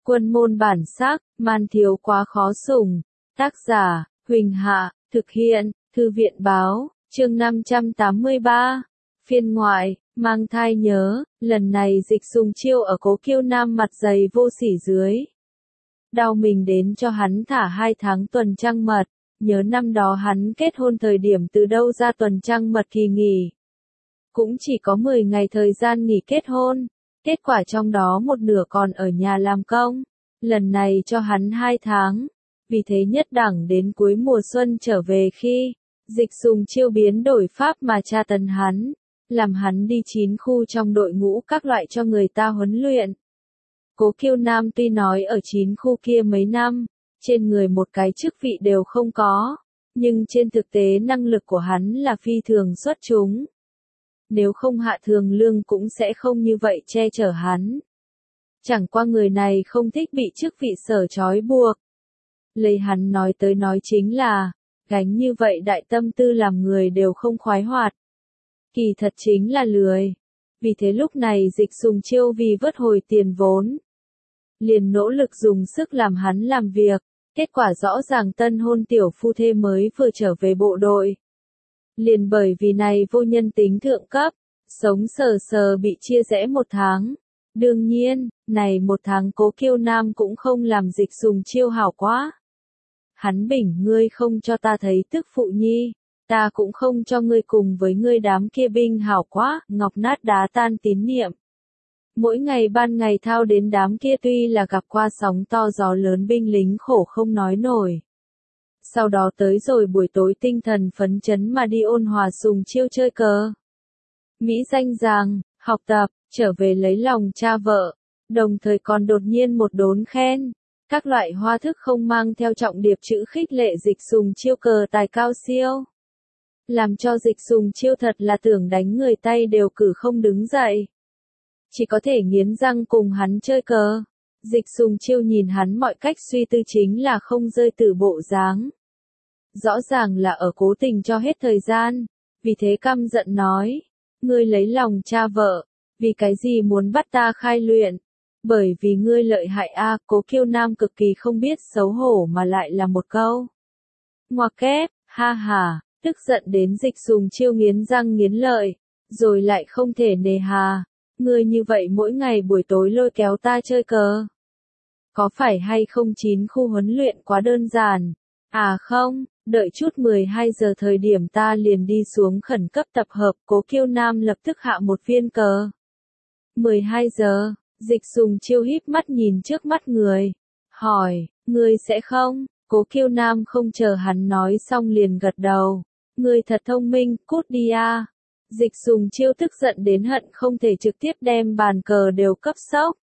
Quân môn bản sắc, man thiếu quá khó sủng. Tác giả, Huỳnh Hạ, thực hiện, Thư viện báo, chương 583. Phiên ngoại, mang thai nhớ, lần này Dịch Sùng Chiêu ở Cố Kiêu Nam mặt dày vô sỉ dưới. Đau mình đến cho hắn thả 2 tháng tuần trăng mật, nhớ năm đó hắn kết hôn thời điểm từ đâu ra tuần trăng mật kỳ nghỉ. Cũng chỉ có 10 ngày thời gian nghỉ kết hôn, kết quả trong đó một nửa còn ở nhà làm công, lần này cho hắn 2 tháng, vì thế nhất đẳng đến cuối mùa xuân trở về khi, Dịch Sùng Chiêu biến đổi pháp mà tra tấn hắn, làm hắn đi 9 khu trong đội ngũ các loại cho người ta huấn luyện. Cố Kiêu Nam tuy nói ở 9 khu kia mấy năm, trên người một cái chức vị đều không có, nhưng trên thực tế năng lực của hắn là phi thường xuất chúng. Nếu không hạ thường lương cũng sẽ không như vậy che chở hắn. Chẳng qua người này không thích bị chức vị sở trói buộc. Lấy hắn nói tới nói chính là, gánh như vậy đại tâm tư làm người đều không khoái hoạt. Kỳ thật chính là lười. Vì thế lúc này Dịch Sùng Chiêu vì vớt hồi tiền vốn, liền nỗ lực dùng sức làm hắn làm việc, kết quả rõ ràng tân hôn tiểu phu thê mới vừa trở về bộ đội. Liền bởi vì này vô nhân tính thượng cấp, sống sờ sờ bị chia rẽ 1 tháng. Đương nhiên, này 1 tháng Cố Kiêu Nam cũng không làm Dịch Sùng Chiêu hảo quá. Hắn bình ngươi không cho ta thấy tức phụ nhi, ta cũng không cho ngươi cùng với ngươi đám kia binh hảo quá, ngọc nát đá tan tín niệm. Mỗi ngày ban ngày thao đến đám kia tuy là gặp qua sóng to gió lớn binh lính khổ không nói nổi. Sau đó tới rồi buổi tối tinh thần phấn chấn mà đi ôn hòa Sùng Chiêu chơi cờ. Mỹ danh giàng, học tập, trở về lấy lòng cha vợ, đồng thời còn đột nhiên một đốn khen. Các loại hoa thức không mang theo trọng điệp chữ khích lệ Dịch Sùng Chiêu cờ tài cao siêu. Làm cho Dịch Sùng Chiêu thật là tưởng đánh người tay đều cử không đứng dậy. Chỉ có thể nghiến răng cùng hắn chơi cờ. Dịch Sùng Chiêu nhìn hắn mọi cách suy tư chính là không rơi từ bộ dáng. Rõ ràng là ở cố tình cho hết thời gian, vì thế căm giận nói, ngươi lấy lòng cha vợ, vì cái gì muốn bắt ta khai luyện, bởi vì ngươi lợi hại a. Cố Kiêu Nam cực kỳ không biết xấu hổ mà lại là một câu. Ngoặc kép, ha ha, tức giận đến Dịch Sùng Chiêu nghiến răng nghiến lợi, rồi lại không thể nề hà, ngươi như vậy mỗi ngày buổi tối lôi kéo ta chơi cờ. Có phải hay không 9 khu huấn luyện quá đơn giản, à không. Đợi chút 12 giờ thời điểm ta liền đi xuống khẩn cấp tập hợp. Cố Kiêu Nam lập tức hạ một viên cờ. 12 giờ, Dịch Sùng Chiêu híp mắt nhìn trước mắt người. Hỏi, ngươi sẽ không? Cố Kiêu Nam không chờ hắn nói xong liền gật đầu. Ngươi thật thông minh, cút đi a. Dịch Sùng Chiêu tức giận đến hận không thể trực tiếp đem bàn cờ đều cấp sốc.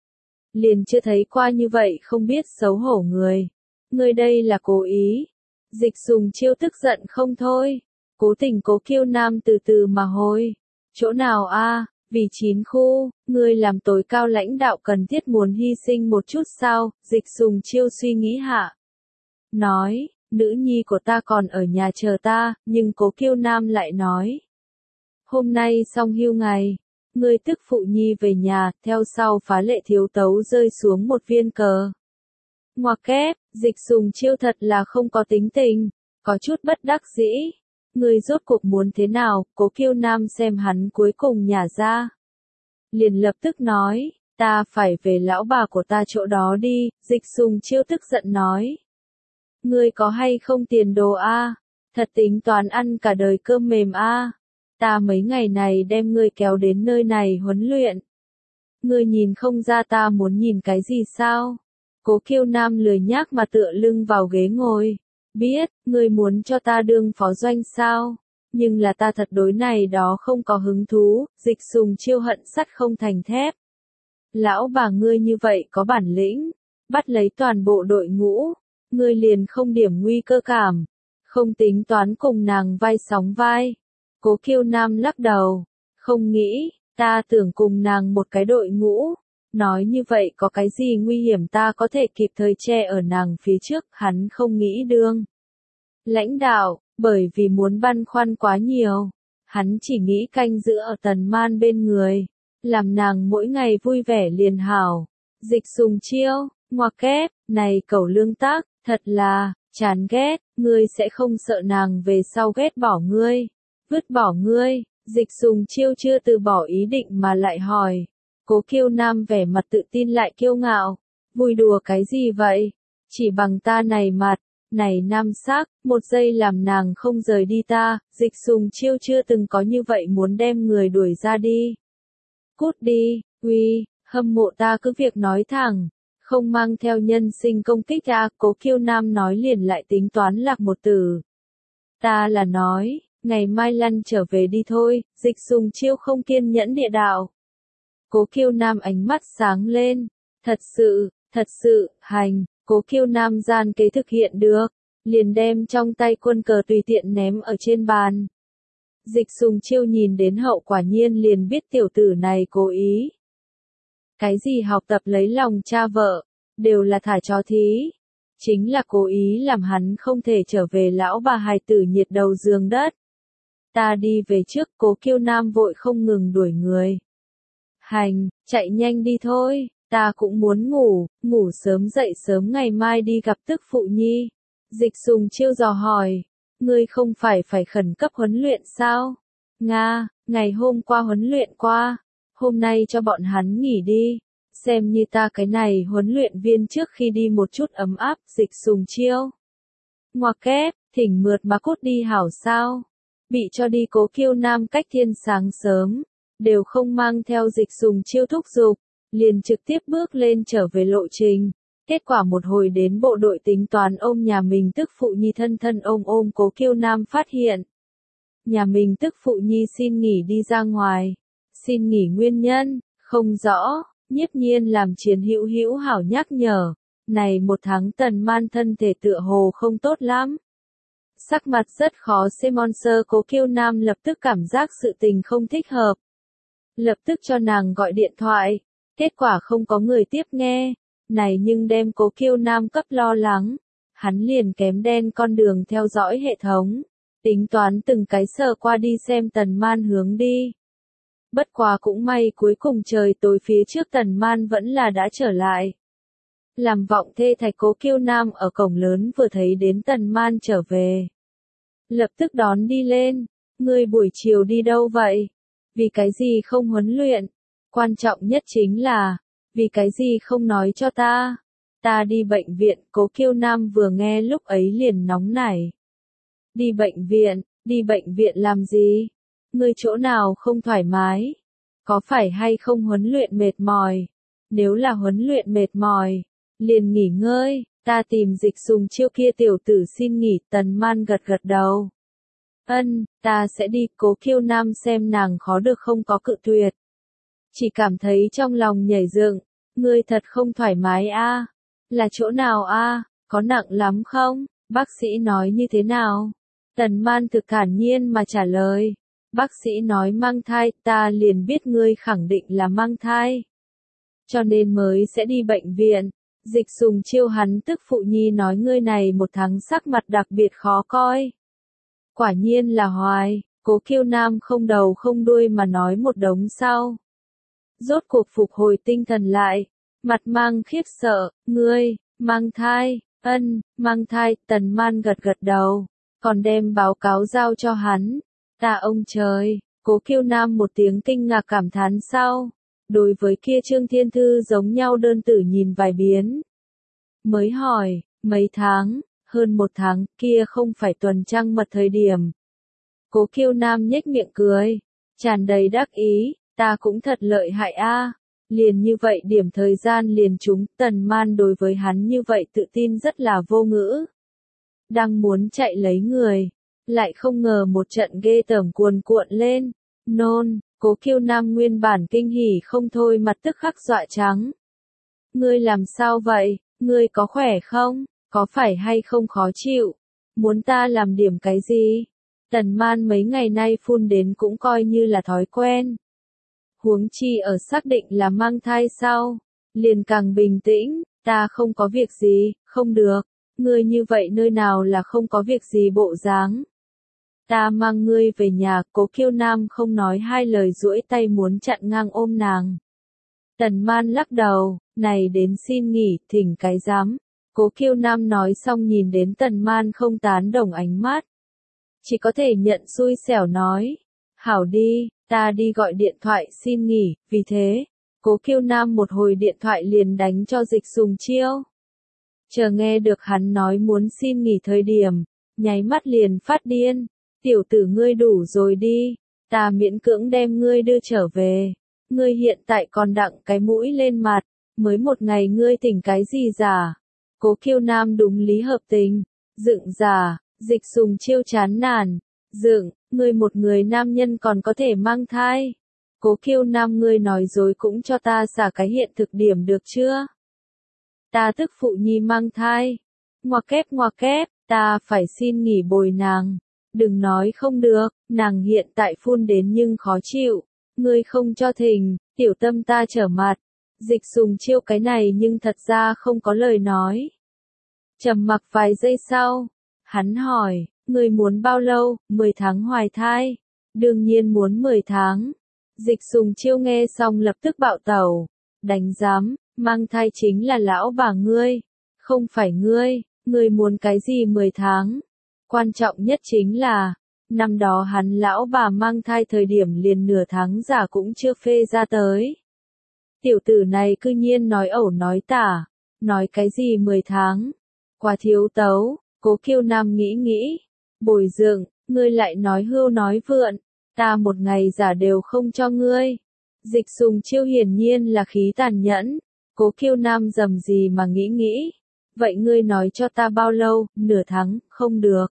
Liền chưa thấy qua như vậy không biết xấu hổ người. Ngươi đây là cố ý. Dịch Sùng Chiêu tức giận không thôi. Cố tình Cố Kiêu Nam từ từ mà hồi. Chỗ nào a? Vì 9 khu, ngươi làm tối cao lãnh đạo cần thiết muốn hy sinh một chút sao? Dịch Sùng Chiêu suy nghĩ hạ. Nói, nữ nhi của ta còn ở nhà chờ ta, nhưng Cố Kiêu Nam lại nói. Hôm nay xong hưu ngày, ngươi tức phụ nhi về nhà, theo sau phá lệ thiếu tấu rơi xuống một viên cờ. Ngoặc kép, Dịch Sùng Chiêu thật là không có tính tình, có chút bất đắc dĩ. Ngươi rốt cuộc muốn thế nào? Cố Kiêu Nam xem hắn cuối cùng nhả ra. Liền lập tức nói, ta phải về lão bà của ta chỗ đó đi. Dịch Sùng Chiêu tức giận nói. Ngươi có hay không tiền đồ a? Thật tính toán ăn cả đời cơm mềm a? Ta mấy ngày này đem ngươi kéo đến nơi này huấn luyện. Ngươi nhìn không ra ta muốn nhìn cái gì sao? Cố Kiêu Nam lười nhác mà tựa lưng vào ghế ngồi. Biết, ngươi muốn cho ta đương phó doanh sao? Nhưng là ta thật đối này đó không có hứng thú. Dịch Sùng Chiêu hận sắt không thành thép. Lão bà ngươi như vậy có bản lĩnh, bắt lấy toàn bộ đội ngũ, ngươi liền không điểm nguy cơ cảm, không tính toán cùng nàng vai sóng vai. Cố Kiêu Nam lắc đầu, không nghĩ, ta tưởng cùng nàng một cái đội ngũ. Nói như vậy có cái gì nguy hiểm ta có thể kịp thời che ở nàng phía trước, hắn không nghĩ đương. Lãnh đạo, bởi vì muốn băn khoăn quá nhiều, hắn chỉ nghĩ canh giữ ở Tần Man bên người, làm nàng mỗi ngày vui vẻ liền hảo. Dịch Sùng Chiêu, ngoặc kép, này cẩu lương tác, thật là, chán ghét, ngươi sẽ không sợ nàng về sau ghét bỏ ngươi, vứt bỏ ngươi. Dịch Sùng Chiêu chưa từ bỏ ý định mà lại hỏi. Cố Kiêu Nam vẻ mặt tự tin lại kiêu ngạo, vui đùa cái gì vậy? Chỉ bằng ta này mặt, này nam sắc, một giây làm nàng không rời đi ta. Dịch Sùng Chiêu chưa từng có như vậy muốn đem người đuổi ra đi. Cút đi, uy, hâm mộ ta cứ việc nói thẳng, không mang theo nhân sinh công kích ta. Cố Kiêu Nam nói liền lại tính toán lạc một từ. Ta là nói, ngày mai lăn trở về đi thôi. Dịch Sùng Chiêu không kiên nhẫn địa đạo. Cố Kiêu Nam ánh mắt sáng lên, thật sự, hành. Cố Kiêu Nam gian kế thực hiện được, liền đem trong tay quân cờ tùy tiện ném ở trên bàn. Dịch Sùng Chiêu nhìn đến hậu quả nhiên liền biết tiểu tử này cố ý. Cái gì học tập lấy lòng cha vợ, đều là thả chó thí. Chính là cố ý làm hắn không thể trở về lão bà hài tử nhiệt đầu giường đất. Ta đi về trước. Cố Kiêu Nam vội không ngừng đuổi người. Hành, chạy nhanh đi thôi, ta cũng muốn ngủ sớm dậy sớm ngày mai đi gặp tức phụ nhi. Dịch Sùng Chiêu dò hỏi, ngươi không phải khẩn cấp huấn luyện sao? Nga, ngày hôm qua huấn luyện qua, hôm nay cho bọn hắn nghỉ đi, xem như ta cái này huấn luyện viên trước khi đi một chút ấm áp. Dịch Sùng Chiêu, ngoặc kép, thỉnh mượt mà cút đi hảo sao? Bị cho đi. Cố Kiêu Nam cách thiên sáng sớm, đều không mang theo Dịch Sùng Chiêu thúc giục, liền trực tiếp bước lên trở về lộ trình. Kết quả một hồi đến bộ đội tính toán ôm nhà mình tức phụ nhi thân ôm Cố Kiêu Nam phát hiện. Nhà mình tức phụ nhi xin nghỉ đi ra ngoài. Xin nghỉ nguyên nhân, không rõ. Nhiếp Nhiên làm Chiến Hữu hảo nhắc nhở. Này một tháng Tần Man thân thể tựa hồ không tốt lắm. Sắc mặt rất khó xem. Cố Kiêu Nam lập tức cảm giác sự tình không thích hợp. Lập tức cho nàng gọi điện thoại. Kết quả không có người tiếp nghe. Này nhưng đem Cố Kiêu Nam cấp lo lắng. Hắn liền kém đen con đường theo dõi hệ thống. Tính toán từng cái sờ qua đi xem Tần Man hướng đi. Bất quá cũng may cuối cùng trời tối phía trước Tần Man vẫn là đã trở lại. Làm vọng thê thạch Cố Kiêu Nam ở cổng lớn vừa thấy đến Tần Man trở về. Lập tức đón đi lên. Ngươi buổi chiều đi đâu vậy? Vì cái gì không huấn luyện? Quan trọng nhất chính là, vì cái gì không nói cho ta? Ta đi bệnh viện. Cố Kiêu Nam vừa nghe lúc ấy liền nóng nảy. Đi bệnh viện làm gì? Ngươi chỗ nào không thoải mái? Có phải hay không huấn luyện mệt mỏi? Nếu là huấn luyện mệt mỏi, liền nghỉ ngơi. Ta tìm Dịch Sùng Chiêu kia tiểu tử xin nghỉ. Tần Man gật đầu. Ân, ta sẽ đi. Cố Kiêu Nam xem nàng khó được không có cự tuyệt. Chỉ cảm thấy trong lòng nhảy dựng. Ngươi thật không thoải mái a? Là chỗ nào a? Có nặng lắm không? Bác sĩ nói như thế nào? Tần Man thực thản nhiên mà trả lời. Bác sĩ nói mang thai. Ta liền biết ngươi khẳng định là mang thai, cho nên mới sẽ đi bệnh viện. Dịch Sùng Chiêu hắn tức phụ nhi nói ngươi này một tháng sắc mặt đặc biệt khó coi. Quả nhiên là hoài. Cố Kiêu Nam không đầu không đuôi mà nói một đống sau. Rốt cuộc phục hồi tinh thần lại, mặt mang khiếp sợ. Ngươi, mang thai? Ân, mang thai. Tần Man gật đầu, còn đem báo cáo giao cho hắn. Ta ông trời. Cố Kiêu Nam một tiếng kinh ngạc cảm thán sau. Đối với kia Trương Thiên Thư giống nhau đơn tử nhìn vài biến. Mới hỏi, mấy tháng? Hơn một tháng. Kia không phải tuần trăng mật thời điểm. Cố Kiêu Nam nhếch miệng cười, tràn đầy đắc ý. Ta cũng thật lợi hại a. Liền như vậy điểm thời gian liền trúng. Tần Man đối với hắn như vậy tự tin rất là vô ngữ. Đang muốn chạy lấy người, lại không ngờ một trận ghê tởm cuồn cuộn lên. Nôn. Cố Kiêu Nam nguyên bản kinh hỉ không thôi mặt tức khắc dọa trắng. Ngươi làm sao vậy? Ngươi có khỏe không? Có phải hay không khó chịu? Muốn ta làm điểm cái gì? Tần Man mấy ngày nay phun đến cũng coi như là thói quen. Huống chi ở xác định là mang thai sau, liền càng bình tĩnh. Ta không có việc gì. Không được. Ngươi như vậy nơi nào là không có việc gì bộ dáng? Ta mang ngươi về nhà. Cố Kiêu Nam không nói hai lời duỗi tay muốn chặn ngang ôm nàng. Tần Man lắc đầu, này đến xin nghỉ, thỉnh cái dám. Cố Kiêu Nam nói xong nhìn đến Tần Man không tán đồng ánh mắt. Chỉ có thể nhận xui xẻo nói. Hảo đi, ta đi gọi điện thoại xin nghỉ, vì thế, Cố Kiêu Nam một hồi điện thoại liền đánh cho Dịch Sùng Chiêu. Chờ nghe được hắn nói muốn xin nghỉ thời điểm, nháy mắt liền phát điên. Tiểu tử ngươi đủ rồi đi, ta miễn cưỡng đem ngươi đưa trở về. Ngươi hiện tại còn đặng cái mũi lên mặt, mới một ngày ngươi tỉnh cái gì giả. Cố Kiêu Nam đúng lý hợp tình, dựng giả, Dịch Sùng Chiêu chán nản. Dựng, ngươi một người nam nhân còn có thể mang thai. Cố Kiêu Nam ngươi nói dối cũng cho ta xả cái hiện thực điểm được chưa? Ta tức phụ nhi mang thai. Ngoa kép, ta phải xin nghỉ bồi nàng. Đừng nói không được, nàng hiện tại phun đến nhưng khó chịu. Ngươi không cho thỉnh, tiểu tâm ta trở mặt. Dịch Sùng Chiêu cái này nhưng thật ra không có lời nói. Trầm mặc vài giây sau, hắn hỏi, ngươi muốn bao lâu? 10 tháng hoài thai. Đương nhiên muốn 10 tháng. Dịch Sùng Chiêu nghe xong lập tức bạo tẩu. Đánh giám, mang thai chính là lão bà ngươi. Không phải ngươi muốn cái gì 10 tháng. Quan trọng nhất chính là, năm đó hắn lão bà mang thai thời điểm liền nửa tháng giả cũng chưa phê ra tới. Tiểu tử này cư nhiên nói ẩu nói tả. Nói cái gì 10 tháng. Quá thiếu tấu, Cố Kiêu Nam nghĩ. Bồi dưỡng, ngươi lại nói hưu nói vượn. Ta một ngày giả đều không cho ngươi. Dịch Sùng Chiêu hiển nhiên là khí tàn nhẫn. Cố Kiêu Nam dầm gì mà nghĩ. Vậy ngươi nói cho ta bao lâu? Nửa tháng, không được.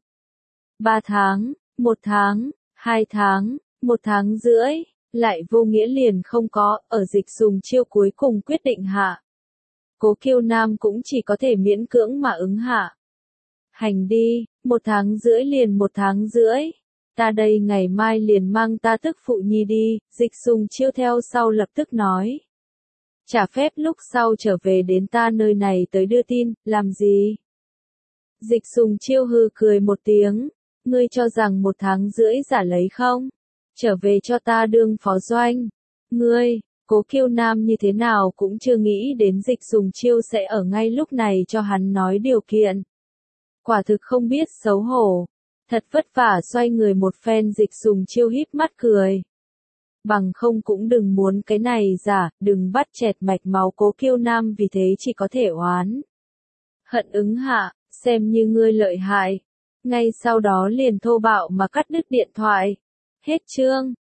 3 tháng, 1 tháng, 2 tháng, 1 tháng rưỡi. Lại vô nghĩa liền không có, ở Dịch Sùng Chiêu cuối cùng quyết định hạ. Cố Kiêu Nam cũng chỉ có thể miễn cưỡng mà ứng hạ. Hành đi, 1 tháng rưỡi liền 1 tháng rưỡi. Ta đây ngày mai liền mang ta tức phụ nhi đi, Dịch Sùng Chiêu theo sau lập tức nói. Trả phép lúc sau trở về đến ta nơi này tới đưa tin, làm gì? Dịch Sùng Chiêu hừ cười một tiếng, ngươi cho rằng 1 tháng rưỡi giả lấy không? Trở về cho ta đương phó doanh. Ngươi, Cố Kiêu Nam như thế nào cũng chưa nghĩ đến Dịch Sùng Chiêu sẽ ở ngay lúc này cho hắn nói điều kiện. Quả thực không biết xấu hổ. Thật vất vả xoay người một phen, Dịch Sùng Chiêu híp mắt cười. Bằng không cũng đừng muốn cái này giả, đừng bắt chẹt mạch máu. Cố Kiêu Nam vì thế chỉ có thể oán hận ứng hạ, xem như ngươi lợi hại. Ngay sau đó liền thô bạo mà cắt đứt điện thoại. Hết chương.